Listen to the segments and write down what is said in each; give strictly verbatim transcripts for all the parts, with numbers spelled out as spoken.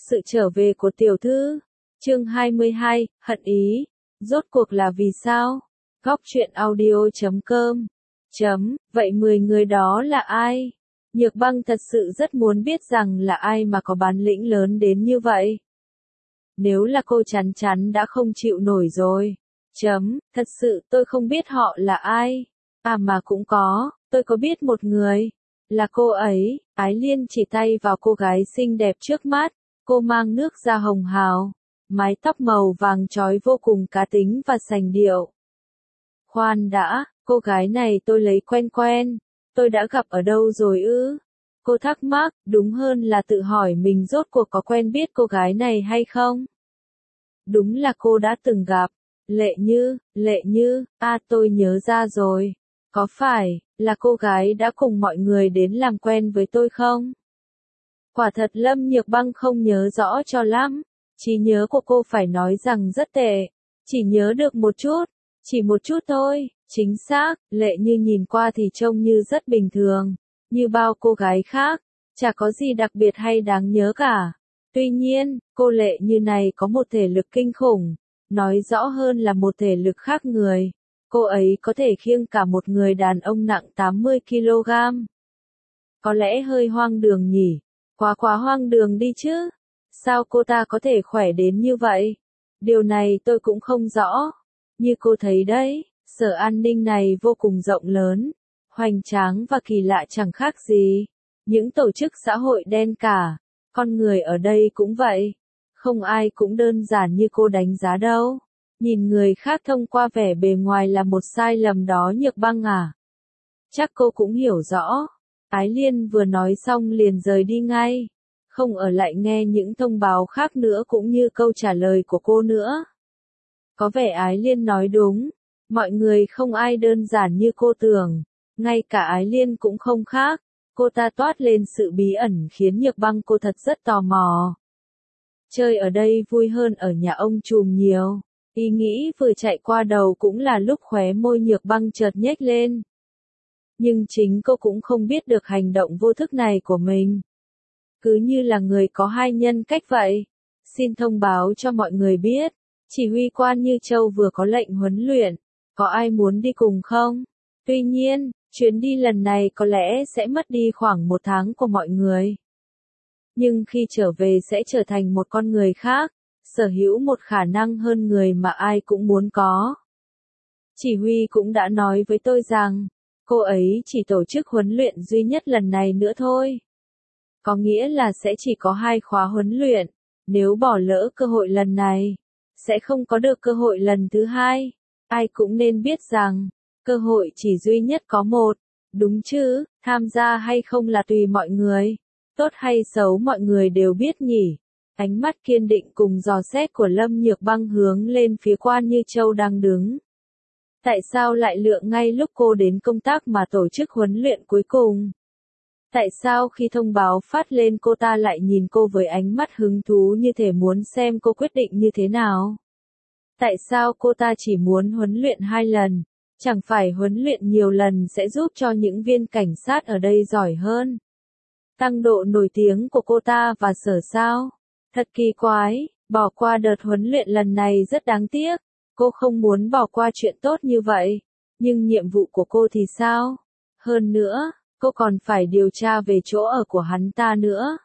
Sự trở về của tiểu thư. Chương hai mươi hai, hận ý. Rốt cuộc là vì sao? Góc truyện audio chấm com. Chấm, vậy mười người đó là ai? Nhược Băng thật sự rất muốn biết rằng là ai mà có bản lĩnh lớn đến như vậy. Nếu là cô chắn chắn đã không chịu nổi rồi. Chấm, thật sự tôi không biết họ là ai. À mà cũng có, tôi có biết một người. Là cô ấy. Ái Liên chỉ tay vào cô gái xinh đẹp trước mắt. Cô mang nước da hồng hào. Mái tóc màu vàng trói vô cùng cá tính và sành điệu. Khoan đã, cô gái này tôi lấy quen quen. Tôi đã gặp ở đâu rồi ư? Cô thắc mắc, đúng hơn là tự hỏi mình rốt cuộc có quen biết cô gái này hay không? Đúng là cô đã từng gặp. Lệ Như, Lệ Như, à tôi nhớ ra rồi. Có phải, là cô gái đã cùng mọi người đến làm quen với tôi không? Quả thật Lâm Nhược Băng không nhớ rõ cho lắm. Trí nhớ của cô phải nói rằng rất tệ. Chỉ nhớ được một chút. Chỉ một chút thôi. Chính xác, Lệ Như nhìn qua thì trông như rất bình thường. Như bao cô gái khác. Chả có gì đặc biệt hay đáng nhớ cả. Tuy nhiên, cô Lệ Như này có một thể lực kinh khủng. Nói rõ hơn là một thể lực khác người. Cô ấy có thể khiêng cả một người đàn ông nặng tám mươi ki lô gam. Có lẽ hơi hoang đường nhỉ. Quá quá hoang đường đi chứ. Sao cô ta có thể khỏe đến như vậy? Điều này tôi cũng không rõ. Như cô thấy đấy, sở an ninh này vô cùng rộng lớn, hoành tráng và kỳ lạ chẳng khác gì. Những tổ chức xã hội đen cả. Con người ở đây cũng vậy. Không ai cũng đơn giản như cô đánh giá đâu. Nhìn người khác thông qua vẻ bề ngoài là một sai lầm đó Nhược Băng à. Chắc cô cũng hiểu rõ. Ái Liên vừa nói xong liền rời đi ngay. Không ở lại nghe những thông báo khác nữa cũng như câu trả lời của cô nữa. Có vẻ Ái Liên nói đúng. Mọi người không ai đơn giản như cô tưởng. Ngay cả Ái Liên cũng không khác. Cô ta toát lên sự bí ẩn khiến Nhược Băng cô thật rất tò mò. Chơi ở đây vui hơn ở nhà ông trùm nhiều. Ý nghĩ vừa chạy qua đầu cũng là lúc khóe môi Nhược Băng chợt nhếch lên. Nhưng chính cô cũng không biết được hành động vô thức này của mình. Cứ như là người có hai nhân cách vậy. Xin thông báo cho mọi người biết. Chỉ huy quan Như Châu vừa có lệnh huấn luyện. Có ai muốn đi cùng không? Tuy nhiên, chuyến đi lần này có lẽ sẽ mất đi khoảng một tháng của mọi người. Nhưng khi trở về sẽ trở thành một con người khác. Sở hữu một khả năng hơn người mà ai cũng muốn có. Chỉ huy cũng đã nói với tôi rằng, cô ấy chỉ tổ chức huấn luyện duy nhất lần này nữa thôi. Có nghĩa là sẽ chỉ có hai khóa huấn luyện. Nếu bỏ lỡ cơ hội lần này, sẽ không có được cơ hội lần thứ hai. Ai cũng nên biết rằng, cơ hội chỉ duy nhất có một. Đúng chứ, tham gia hay không là tùy mọi người. Tốt hay xấu mọi người đều biết nhỉ. Ánh mắt kiên định cùng dò xét của Lâm Nhược Băng hướng lên phía quan Như Châu đang đứng. Tại sao lại lựa ngay lúc cô đến công tác mà tổ chức huấn luyện cuối cùng? Tại sao khi thông báo phát lên cô ta lại nhìn cô với ánh mắt hứng thú như thể muốn xem cô quyết định như thế nào? Tại sao cô ta chỉ muốn huấn luyện hai lần? Chẳng phải huấn luyện nhiều lần sẽ giúp cho những viên cảnh sát ở đây giỏi hơn? Tăng độ nổi tiếng của cô ta và sở sao? Thật kỳ quái, bỏ qua đợt huấn luyện lần này rất đáng tiếc. Cô không muốn bỏ qua chuyện tốt như vậy. Nhưng nhiệm vụ của cô thì sao? Hơn nữa, cô còn phải điều tra về chỗ ở của hắn ta nữa.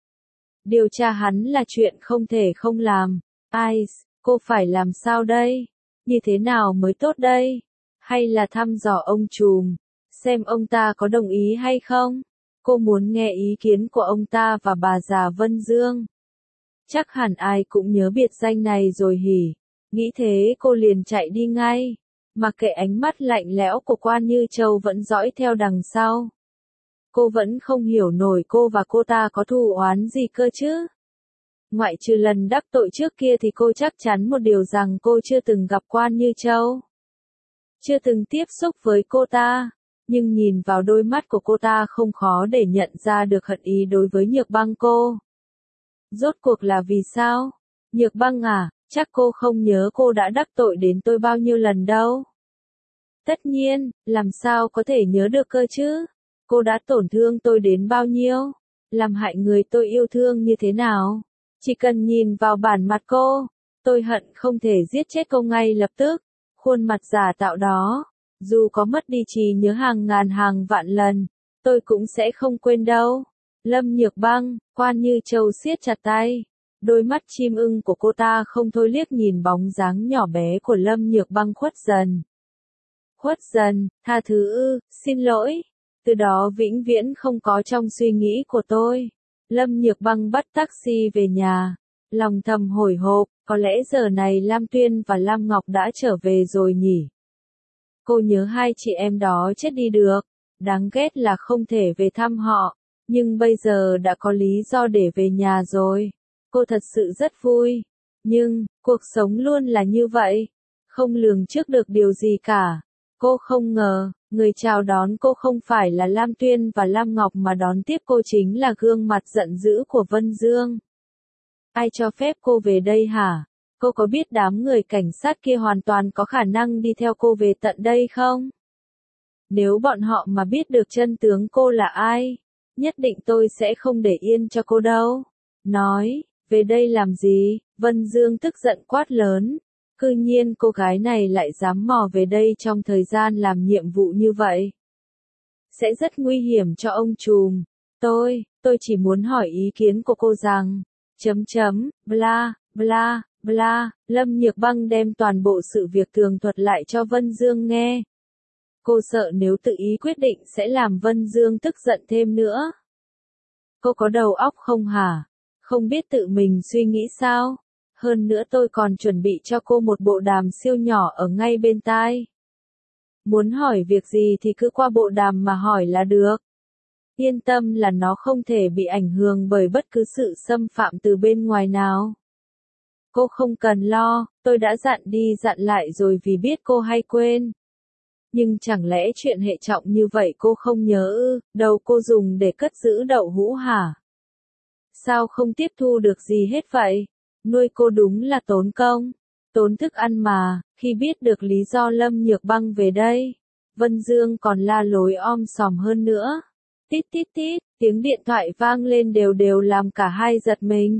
Điều tra hắn là chuyện không thể không làm. Ai, cô phải làm sao đây? Như thế nào mới tốt đây? Hay là thăm dò ông trùm, xem ông ta có đồng ý hay không? Cô muốn nghe ý kiến của ông ta và bà già Vân Dương. Chắc hẳn ai cũng nhớ biệt danh này rồi hỉ. Nghĩ thế cô liền chạy đi ngay. Mặc kệ ánh mắt lạnh lẽo của quan Như Châu vẫn dõi theo đằng sau. Cô vẫn không hiểu nổi cô và cô ta có thù oán gì cơ chứ. Ngoại trừ lần đắc tội trước kia thì cô chắc chắn một điều rằng cô chưa từng gặp quan Như Châu. Chưa từng tiếp xúc với cô ta. Nhưng nhìn vào đôi mắt của cô ta không khó để nhận ra được hận ý đối với Nhược Băng cô. Rốt cuộc là vì sao? Nhược Băng à, chắc cô không nhớ cô đã đắc tội đến tôi bao nhiêu lần đâu. Tất nhiên, làm sao có thể nhớ được cơ chứ? Cô đã tổn thương tôi đến bao nhiêu? Làm hại người tôi yêu thương như thế nào? Chỉ cần nhìn vào bản mặt cô, tôi hận không thể giết chết cô ngay lập tức. Khuôn mặt giả tạo đó, dù có mất đi trí nhớ hàng ngàn hàng vạn lần, tôi cũng sẽ không quên đâu. Lâm Nhược Băng, Quan Như Châu siết chặt tay. Đôi mắt chim ưng của cô ta không thôi liếc nhìn bóng dáng nhỏ bé của Lâm Nhược Băng khuất dần. Khuất dần, tha thứ ư, xin lỗi. Từ đó vĩnh viễn không có trong suy nghĩ của tôi. Lâm Nhược Băng bắt taxi về nhà. Lòng thầm hồi hộp, có lẽ giờ này Lam Tuyên và Lam Ngọc đã trở về rồi nhỉ. Cô nhớ hai chị em đó chết đi được. Đáng ghét là không thể về thăm họ. Nhưng bây giờ đã có lý do để về nhà rồi. Cô thật sự rất vui. Nhưng, cuộc sống luôn là như vậy. Không lường trước được điều gì cả. Cô không ngờ, người chào đón cô không phải là Lam Tuyên và Lam Ngọc mà đón tiếp cô chính là gương mặt giận dữ của Vân Dương. Ai cho phép cô về đây hả? Cô có biết đám người cảnh sát kia hoàn toàn có khả năng đi theo cô về tận đây không? Nếu bọn họ mà biết được chân tướng cô là ai, nhất định tôi sẽ không để yên cho cô đâu. Nói, về đây làm gì? Vân Dương tức giận quát lớn. Cư nhiên cô gái này lại dám mò về đây trong thời gian làm nhiệm vụ như vậy. Sẽ rất nguy hiểm cho ông trùm. Tôi, tôi chỉ muốn hỏi ý kiến của cô rằng, chấm chấm, bla, bla, bla, Lâm Nhược Băng đem toàn bộ sự việc tường thuật lại cho Vân Dương nghe. Cô sợ nếu tự ý quyết định sẽ làm Vân Dương tức giận thêm nữa. Cô có đầu óc không hả? Không biết tự mình suy nghĩ sao? Hơn nữa tôi còn chuẩn bị cho cô một bộ đàm siêu nhỏ ở ngay bên tai. Muốn hỏi việc gì thì cứ qua bộ đàm mà hỏi là được. Yên tâm là nó không thể bị ảnh hưởng bởi bất cứ sự xâm phạm từ bên ngoài nào. Cô không cần lo, tôi đã dặn đi dặn lại rồi vì biết cô hay quên. Nhưng chẳng lẽ chuyện hệ trọng như vậy cô không nhớ ư? Đầu cô dùng để cất giữ đậu hũ hả? Sao không tiếp thu được gì hết vậy? Nuôi cô đúng là tốn công, tốn thức ăn mà. Khi biết được lý do Lâm Nhược Băng về đây, Vân Dương còn la lối om sòm hơn nữa. Tít tít tít, tiếng điện thoại vang lên đều đều làm cả hai giật mình.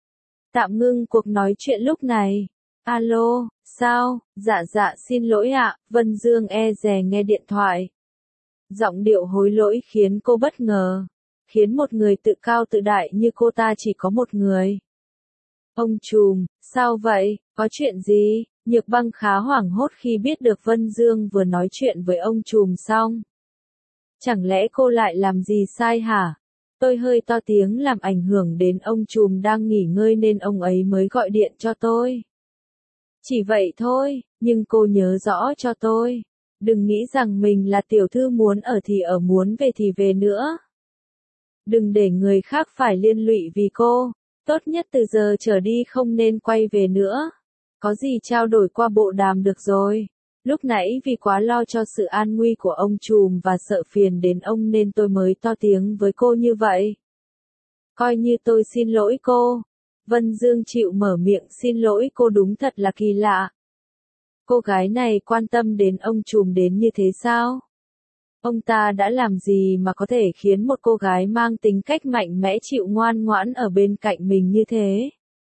Tạm ngưng cuộc nói chuyện lúc này. Alo, sao? Dạ dạ xin lỗi ạ. Vân Dương e dè nghe điện thoại. Giọng điệu hối lỗi khiến cô bất ngờ. Khiến một người tự cao tự đại như cô ta chỉ có một người. Ông trùm, sao vậy? Có chuyện gì? Nhược Băng khá hoảng hốt khi biết được Vân Dương vừa nói chuyện với ông trùm xong. Chẳng lẽ cô lại làm gì sai hả? Tôi hơi to tiếng làm ảnh hưởng đến ông trùm đang nghỉ ngơi nên ông ấy mới gọi điện cho tôi. Chỉ vậy thôi, nhưng cô nhớ rõ cho tôi. Đừng nghĩ rằng mình là tiểu thư muốn ở thì ở muốn về thì về nữa. Đừng để người khác phải liên lụy vì cô. Tốt nhất từ giờ trở đi không nên quay về nữa. Có gì trao đổi qua bộ đàm được rồi. Lúc nãy vì quá lo cho sự an nguy của ông trùm và sợ phiền đến ông nên tôi mới to tiếng với cô như vậy. Coi như tôi xin lỗi cô. Vân Dương chịu mở miệng xin lỗi cô đúng thật là kỳ lạ. Cô gái này quan tâm đến ông trùm đến như thế sao? Ông ta đã làm gì mà có thể khiến một cô gái mang tính cách mạnh mẽ chịu ngoan ngoãn ở bên cạnh mình như thế?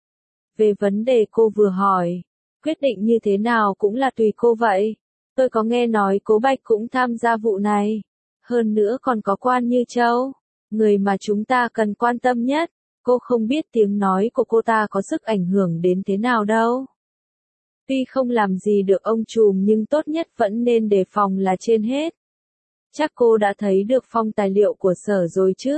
Về vấn đề cô vừa hỏi, quyết định như thế nào cũng là tùy cô vậy. Tôi có nghe nói Cố Bạch cũng tham gia vụ này. Hơn nữa còn có Quan Như Châu, người mà chúng ta cần quan tâm nhất. Cô không biết tiếng nói của cô ta có sức ảnh hưởng đến thế nào đâu. Tuy không làm gì được ông trùm nhưng tốt nhất vẫn nên đề phòng là trên hết. Chắc cô đã thấy được phong tài liệu của sở rồi chứ?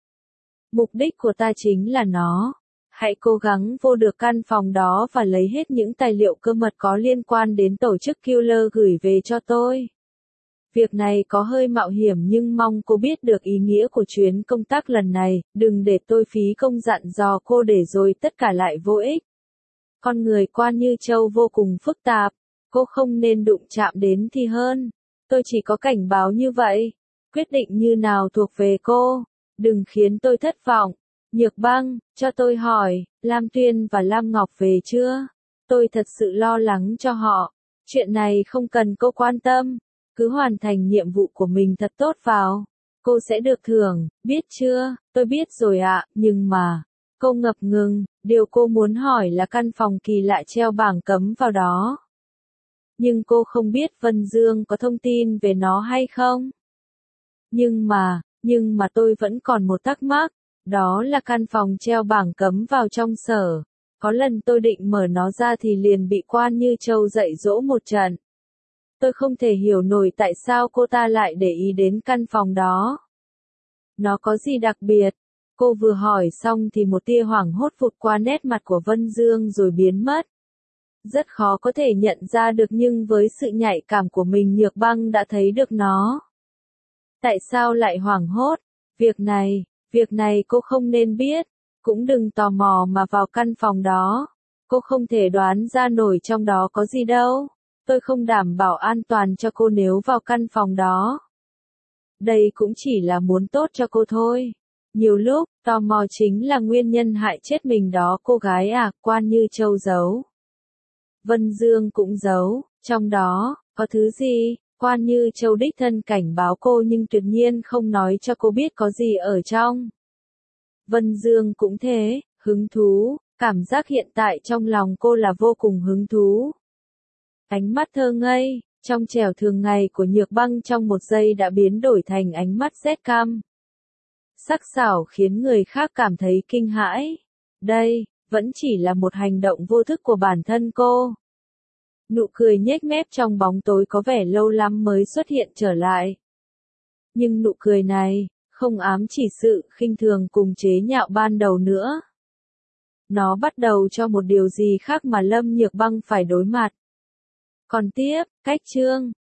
Mục đích của ta chính là nó. Hãy cố gắng vô được căn phòng đó và lấy hết những tài liệu cơ mật có liên quan đến tổ chức Killer gửi về cho tôi. Việc này có hơi mạo hiểm nhưng mong cô biết được ý nghĩa của chuyến công tác lần này, đừng để tôi phí công dặn dò cô để rồi tất cả lại vô ích. Con người Quan Như Châu vô cùng phức tạp, cô không nên đụng chạm đến thì hơn. Tôi chỉ có cảnh báo như vậy, quyết định như nào thuộc về cô, đừng khiến tôi thất vọng. Nhược Băng, cho tôi hỏi, Lam Tuyên và Lam Ngọc về chưa? Tôi thật sự lo lắng cho họ. Chuyện này không cần cô quan tâm. Cứ hoàn thành nhiệm vụ của mình thật tốt vào. Cô sẽ được thưởng, biết chưa? Tôi biết rồi ạ, nhưng mà... Cô ngập ngừng, điều cô muốn hỏi là căn phòng kỳ lạ treo bảng cấm vào đó. Nhưng cô không biết Vân Dương có thông tin về nó hay không. Nhưng mà, nhưng mà tôi vẫn còn một thắc mắc, đó là căn phòng treo bảng cấm vào trong sở. Có lần tôi định mở nó ra thì liền bị Quan Như Châu dạy dỗ một trận. Tôi không thể hiểu nổi tại sao cô ta lại để ý đến căn phòng đó. Nó có gì đặc biệt? Cô vừa hỏi xong thì một tia hoảng hốt vụt qua nét mặt của Vân Dương rồi biến mất. Rất khó có thể nhận ra được nhưng với sự nhạy cảm của mình Nhược Băng đã thấy được nó. Tại sao lại hoảng hốt? Việc này, việc này cô không nên biết. Cũng đừng tò mò mà vào căn phòng đó. Cô không thể đoán ra nổi trong đó có gì đâu. Tôi không đảm bảo an toàn cho cô nếu vào căn phòng đó. Đây cũng chỉ là muốn tốt cho cô thôi. Nhiều lúc, tò mò chính là nguyên nhân hại chết mình đó cô gái à, Quan Như Châu giấu. Vân Dương cũng giấu, trong đó, có thứ gì? Quan Như Châu đích thân cảnh báo cô nhưng tuyệt nhiên không nói cho cô biết có gì ở trong. Vân Dương cũng thế, hứng thú, cảm giác hiện tại trong lòng cô là vô cùng hứng thú. Ánh mắt thơ ngây, trong trẻo thường ngày của Nhược Băng trong một giây đã biến đổi thành ánh mắt rét căm. Sắc sảo khiến người khác cảm thấy kinh hãi. Đây, vẫn chỉ là một hành động vô thức của bản thân cô. Nụ cười nhếch mép trong bóng tối có vẻ lâu lắm mới xuất hiện trở lại. Nhưng nụ cười này, không ám chỉ sự khinh thường cùng chế nhạo ban đầu nữa. Nó bắt đầu cho một điều gì khác mà Lâm Nhược Băng phải đối mặt. Còn tiếp, cách chương.